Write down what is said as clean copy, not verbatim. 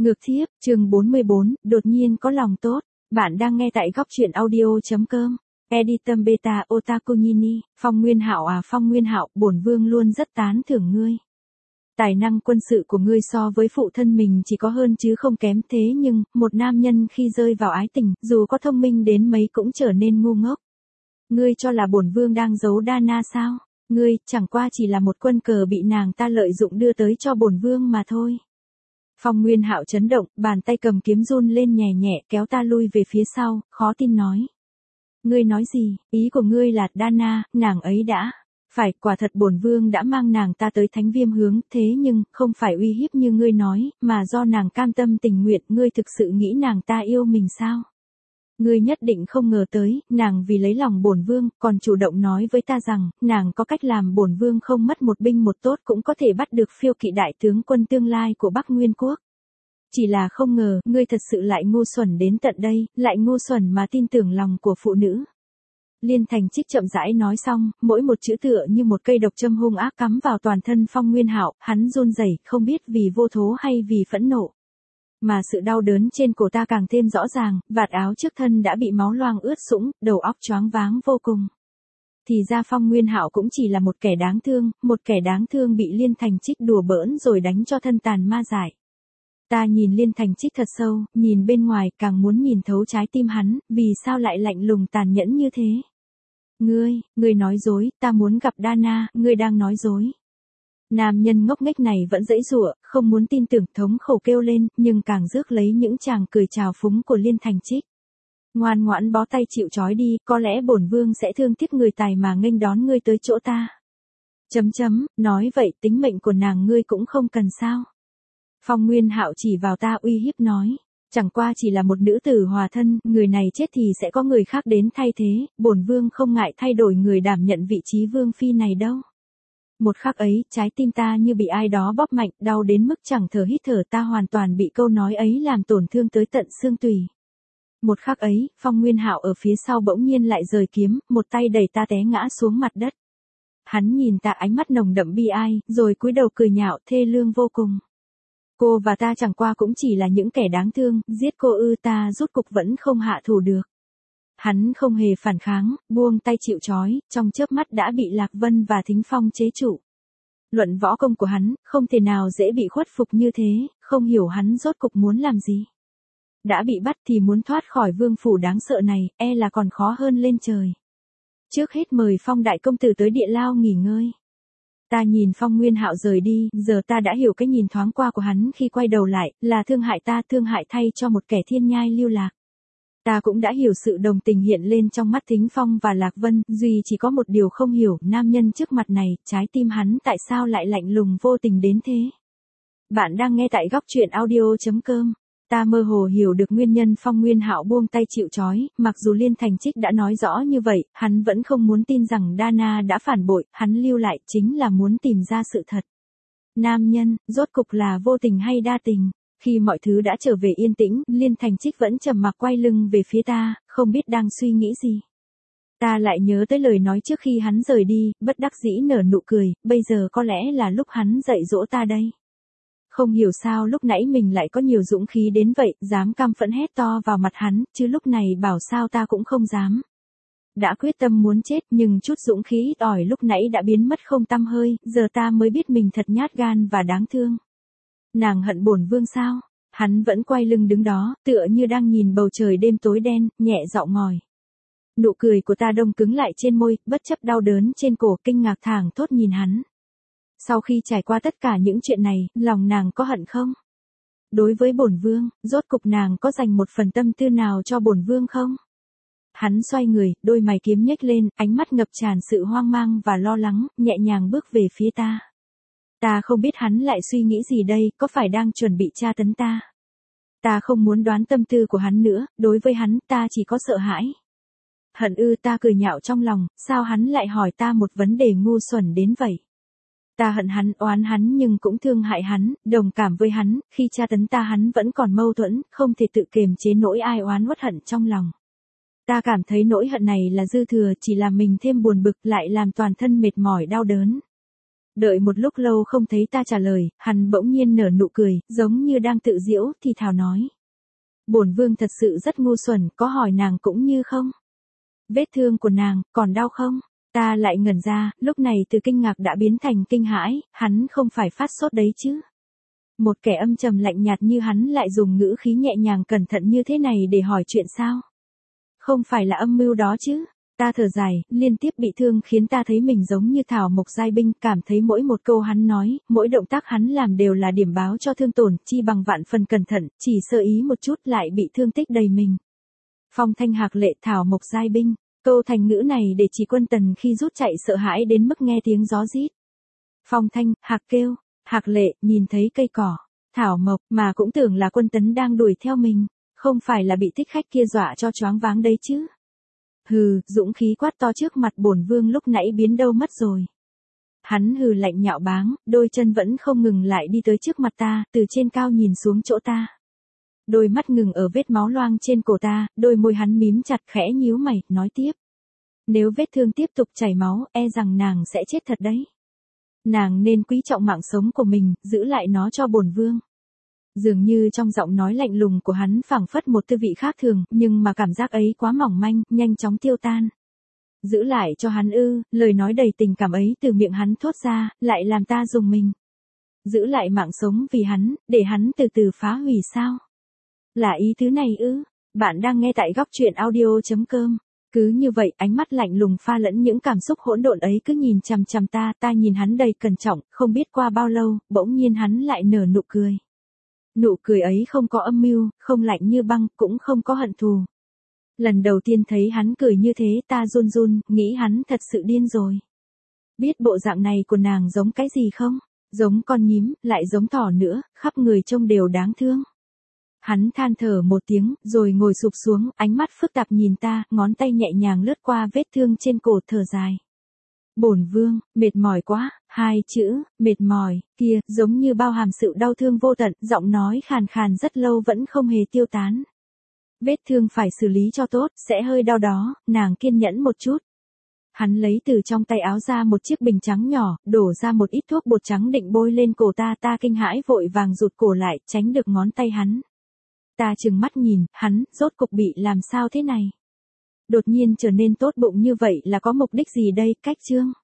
Ngược thiếp, chương 44, đột nhiên có lòng tốt. Bạn đang nghe tại góc truyện audio.com. Editum Beta Otaku Nini, Phong Nguyên Hạo à Phong Nguyên Hạo, bổn vương luôn rất tán thưởng ngươi. Tài năng quân sự của ngươi so với phụ thân mình chỉ có hơn chứ không kém, thế nhưng, một nam nhân khi rơi vào ái tình, dù có thông minh đến mấy cũng trở nên ngu ngốc. Ngươi cho là bổn vương đang giấu Dana sao? Ngươi, chẳng qua chỉ là một quân cờ bị nàng ta lợi dụng đưa tới cho bổn vương mà thôi. Phong Nguyên Hạo chấn động, bàn tay cầm kiếm run lên nhẹ nhẹ, kéo ta lui về phía sau, khó tin nói. Ngươi nói gì, ý của ngươi là Dana, nàng ấy đã. Phải, quả thật bổn vương đã mang nàng ta tới Thánh Viêm hướng, thế nhưng, không phải uy hiếp như ngươi nói, mà do nàng cam tâm tình nguyện, ngươi thực sự nghĩ nàng ta yêu mình sao? Ngươi nhất định không ngờ tới, nàng vì lấy lòng bổn vương, còn chủ động nói với ta rằng, nàng có cách làm bổn vương không mất một binh một tốt cũng có thể bắt được phiêu kỵ đại tướng quân tương lai của Bắc Nguyên Quốc. Chỉ là không ngờ, ngươi thật sự lại ngu xuẩn đến tận đây, lại ngu xuẩn mà tin tưởng lòng của phụ nữ. Liên Thành Trích chậm rãi nói xong, mỗi một chữ tựa như một cây độc châm hung ác cắm vào toàn thân Phong Nguyên Hạo, hắn run rẩy, không biết vì vô thố hay vì phẫn nộ. Mà sự đau đớn trên cổ ta càng thêm rõ ràng, vạt áo trước thân đã bị máu loang ướt sũng, đầu óc choáng váng vô cùng. Thì ra Phong Nguyên Hạo cũng chỉ là một kẻ đáng thương bị Liên Thành Trích đùa bỡn rồi đánh cho thân tàn ma dại. Ta nhìn Liên Thành Trích thật sâu, nhìn bên ngoài càng muốn nhìn thấu trái tim hắn, vì sao lại lạnh lùng tàn nhẫn như thế? Ngươi nói dối, ta muốn gặp Dana, ngươi đang nói dối. Nam nhân ngốc nghếch này vẫn giãy giụa, không muốn tin tưởng, thống khổ kêu lên, nhưng càng rước lấy những chàng cười chào phúng của Liên Thành Trích. Ngoan ngoãn bó tay chịu trói đi, có lẽ bổn vương sẽ thương tiếc người tài mà nghênh đón ngươi tới chỗ ta. Nói vậy tính mệnh của nàng ngươi cũng không cần sao? Phong Nguyên Hạo chỉ vào ta uy hiếp nói. Chẳng qua chỉ là một nữ tử hòa thân, người này chết thì sẽ có người khác đến thay thế, bổn vương không ngại thay đổi người đảm nhận vị trí vương phi này đâu. Một khắc ấy, trái tim ta như bị ai đó bóp mạnh, đau đến mức chẳng thở hít thở, ta hoàn toàn bị câu nói ấy làm tổn thương tới tận xương tủy. Một khắc ấy, Phong Nguyên Hạo ở phía sau bỗng nhiên lại giời kiếm, một tay đẩy ta té ngã xuống mặt đất. Hắn nhìn ta ánh mắt nồng đậm bi ai, rồi cúi đầu cười nhạo thê lương vô cùng. Cô và ta chẳng qua cũng chỉ là những kẻ đáng thương, giết cô ư, ta rốt cục vẫn không hạ thủ được. Hắn không hề phản kháng, buông tay chịu trói, trong chớp mắt đã bị Lạc Vân và Thính Phong chế trụ. Luận võ công của hắn, không thể nào dễ bị khuất phục như thế, không hiểu hắn rốt cục muốn làm gì. Đã bị bắt thì muốn thoát khỏi vương phủ đáng sợ này, e là còn khó hơn lên trời. Trước hết mời Phong đại công tử tới địa lao nghỉ ngơi. Ta nhìn Phong Nguyên Hạo rời đi, giờ ta đã hiểu cái nhìn thoáng qua của hắn khi quay đầu lại, là thương hại ta, thương hại thay cho một kẻ thiên nhai lưu lạc. Ta cũng đã hiểu sự đồng tình hiện lên trong mắt Thính Phong và Lạc Vân, duy chỉ có một điều không hiểu, nam nhân trước mặt này, trái tim hắn tại sao lại lạnh lùng vô tình đến thế. Bạn đang nghe tại góc truyện audio.com. Ta mơ hồ hiểu được nguyên nhân Phong Nguyên Hạo buông tay chịu trói, mặc dù Liên Thành Trích đã nói rõ như vậy, hắn vẫn không muốn tin rằng Dana đã phản bội, hắn lưu lại chính là muốn tìm ra sự thật. Nam nhân, rốt cục là vô tình hay đa tình? Khi mọi thứ đã trở về yên tĩnh, Liên Thành Trích vẫn trầm mặc quay lưng về phía ta, không biết đang suy nghĩ gì. Ta lại nhớ tới lời nói trước khi hắn rời đi, bất đắc dĩ nở nụ cười, bây giờ có lẽ là lúc hắn dạy dỗ ta đây. Không hiểu sao lúc nãy mình lại có nhiều dũng khí đến vậy, dám căm phẫn hét to vào mặt hắn, chứ lúc này bảo sao ta cũng không dám. Đã quyết tâm muốn chết nhưng chút dũng khí ít ỏi lúc nãy đã biến mất không tăm hơi, giờ ta mới biết mình thật nhát gan và đáng thương. Nàng hận bổn vương sao? Hắn vẫn quay lưng đứng đó, tựa như đang nhìn bầu trời đêm tối đen, nhẹ giọng ngòi. Nụ cười của ta đông cứng lại trên môi, bất chấp đau đớn trên cổ, kinh ngạc thảng thốt nhìn hắn. Sau khi trải qua tất cả những chuyện này, lòng nàng có hận không? Đối với bổn vương, rốt cục nàng có dành một phần tâm tư nào cho bổn vương không? Hắn xoay người, đôi mày kiếm nhếch lên, ánh mắt ngập tràn sự hoang mang và lo lắng, nhẹ nhàng bước về phía ta. Ta không biết hắn lại suy nghĩ gì đây, có phải đang chuẩn bị tra tấn ta? Ta không muốn đoán tâm tư của hắn nữa, đối với hắn ta chỉ có sợ hãi. Hận ư, ta cười nhạo trong lòng, sao hắn lại hỏi ta một vấn đề ngu xuẩn đến vậy? Ta hận hắn, oán hắn nhưng cũng thương hại hắn, đồng cảm với hắn, khi tra tấn ta hắn vẫn còn mâu thuẫn, không thể tự kiềm chế nỗi ai oán uất hận trong lòng. Ta cảm thấy nỗi hận này là dư thừa, chỉ làm mình thêm buồn bực, lại làm toàn thân mệt mỏi đau đớn. Đợi một lúc lâu không thấy ta trả lời, hắn bỗng nhiên nở nụ cười, giống như đang tự giễu, thì thào nói. Bổn vương thật sự rất ngu xuẩn, có hỏi nàng cũng như không. Vết thương của nàng, còn đau không? Ta lại ngẩn ra, lúc này từ kinh ngạc đã biến thành kinh hãi, hắn không phải phát sốt đấy chứ. Một kẻ âm trầm lạnh nhạt như hắn lại dùng ngữ khí nhẹ nhàng cẩn thận như thế này để hỏi chuyện sao? Không phải là âm mưu đó chứ? Ta thở dài, liên tiếp bị thương khiến ta thấy mình giống như thảo mộc giai binh, cảm thấy mỗi một câu hắn nói, mỗi động tác hắn làm đều là điểm báo cho thương tổn, chi bằng vạn phần cẩn thận, chỉ sơ ý một chút lại bị thương tích đầy mình. Phong thanh hạc lệ thảo mộc giai binh, câu thành ngữ này để chỉ quân tần khi rút chạy sợ hãi đến mức nghe tiếng gió rít. Phong thanh, hạc kêu, hạc lệ, nhìn thấy cây cỏ, thảo mộc mà cũng tưởng là quân tấn đang đuổi theo mình, không phải là bị thích khách kia dọa cho choáng váng đấy chứ. Hừ, dũng khí quát to trước mặt bổn vương lúc nãy biến đâu mất rồi. Hắn hừ lạnh nhạo báng, đôi chân vẫn không ngừng lại đi tới trước mặt ta, từ trên cao nhìn xuống chỗ ta. Đôi mắt ngừng ở vết máu loang trên cổ ta, đôi môi hắn mím chặt khẽ nhíu mày, nói tiếp. Nếu vết thương tiếp tục chảy máu, e rằng nàng sẽ chết thật đấy. Nàng nên quý trọng mạng sống của mình, giữ lại nó cho bổn vương. Dường như trong giọng nói lạnh lùng của hắn phảng phất một tư vị khác thường, nhưng mà cảm giác ấy quá mỏng manh, nhanh chóng tiêu tan. Giữ lại cho hắn ư, lời nói đầy tình cảm ấy từ miệng hắn thốt ra, lại làm ta rùng mình. Giữ lại mạng sống vì hắn, để hắn từ từ phá hủy sao? Là ý tứ này ư? Bạn đang nghe tại góc truyện audio.com. Cứ như vậy, ánh mắt lạnh lùng pha lẫn những cảm xúc hỗn độn ấy cứ nhìn chằm chằm ta nhìn hắn đầy cẩn trọng, không biết qua bao lâu, bỗng nhiên hắn lại nở nụ cười. Nụ cười ấy không có âm mưu, không lạnh như băng, cũng không có hận thù. Lần đầu tiên thấy hắn cười như thế ta run run, nghĩ hắn thật sự điên rồi. Biết bộ dạng này của nàng giống cái gì không? Giống con nhím, lại giống thỏ nữa, khắp người trông đều đáng thương. Hắn than thở một tiếng, rồi ngồi sụp xuống, ánh mắt phức tạp nhìn ta, ngón tay nhẹ nhàng lướt qua vết thương trên cổ thở dài. Bổn vương, mệt mỏi quá, hai chữ, mệt mỏi, kia, giống như bao hàm sự đau thương vô tận, giọng nói khàn khàn rất lâu vẫn không hề tiêu tán. Vết thương phải xử lý cho tốt, sẽ hơi đau đó, nàng kiên nhẫn một chút. Hắn lấy từ trong tay áo ra một chiếc bình trắng nhỏ, đổ ra một ít thuốc bột trắng định bôi lên cổ ta kinh hãi vội vàng rụt cổ lại, tránh được ngón tay hắn. Ta trừng mắt nhìn, hắn, rốt cục bị làm sao thế này? Đột nhiên trở nên tốt bụng như vậy là có mục đích gì đây, cách chương?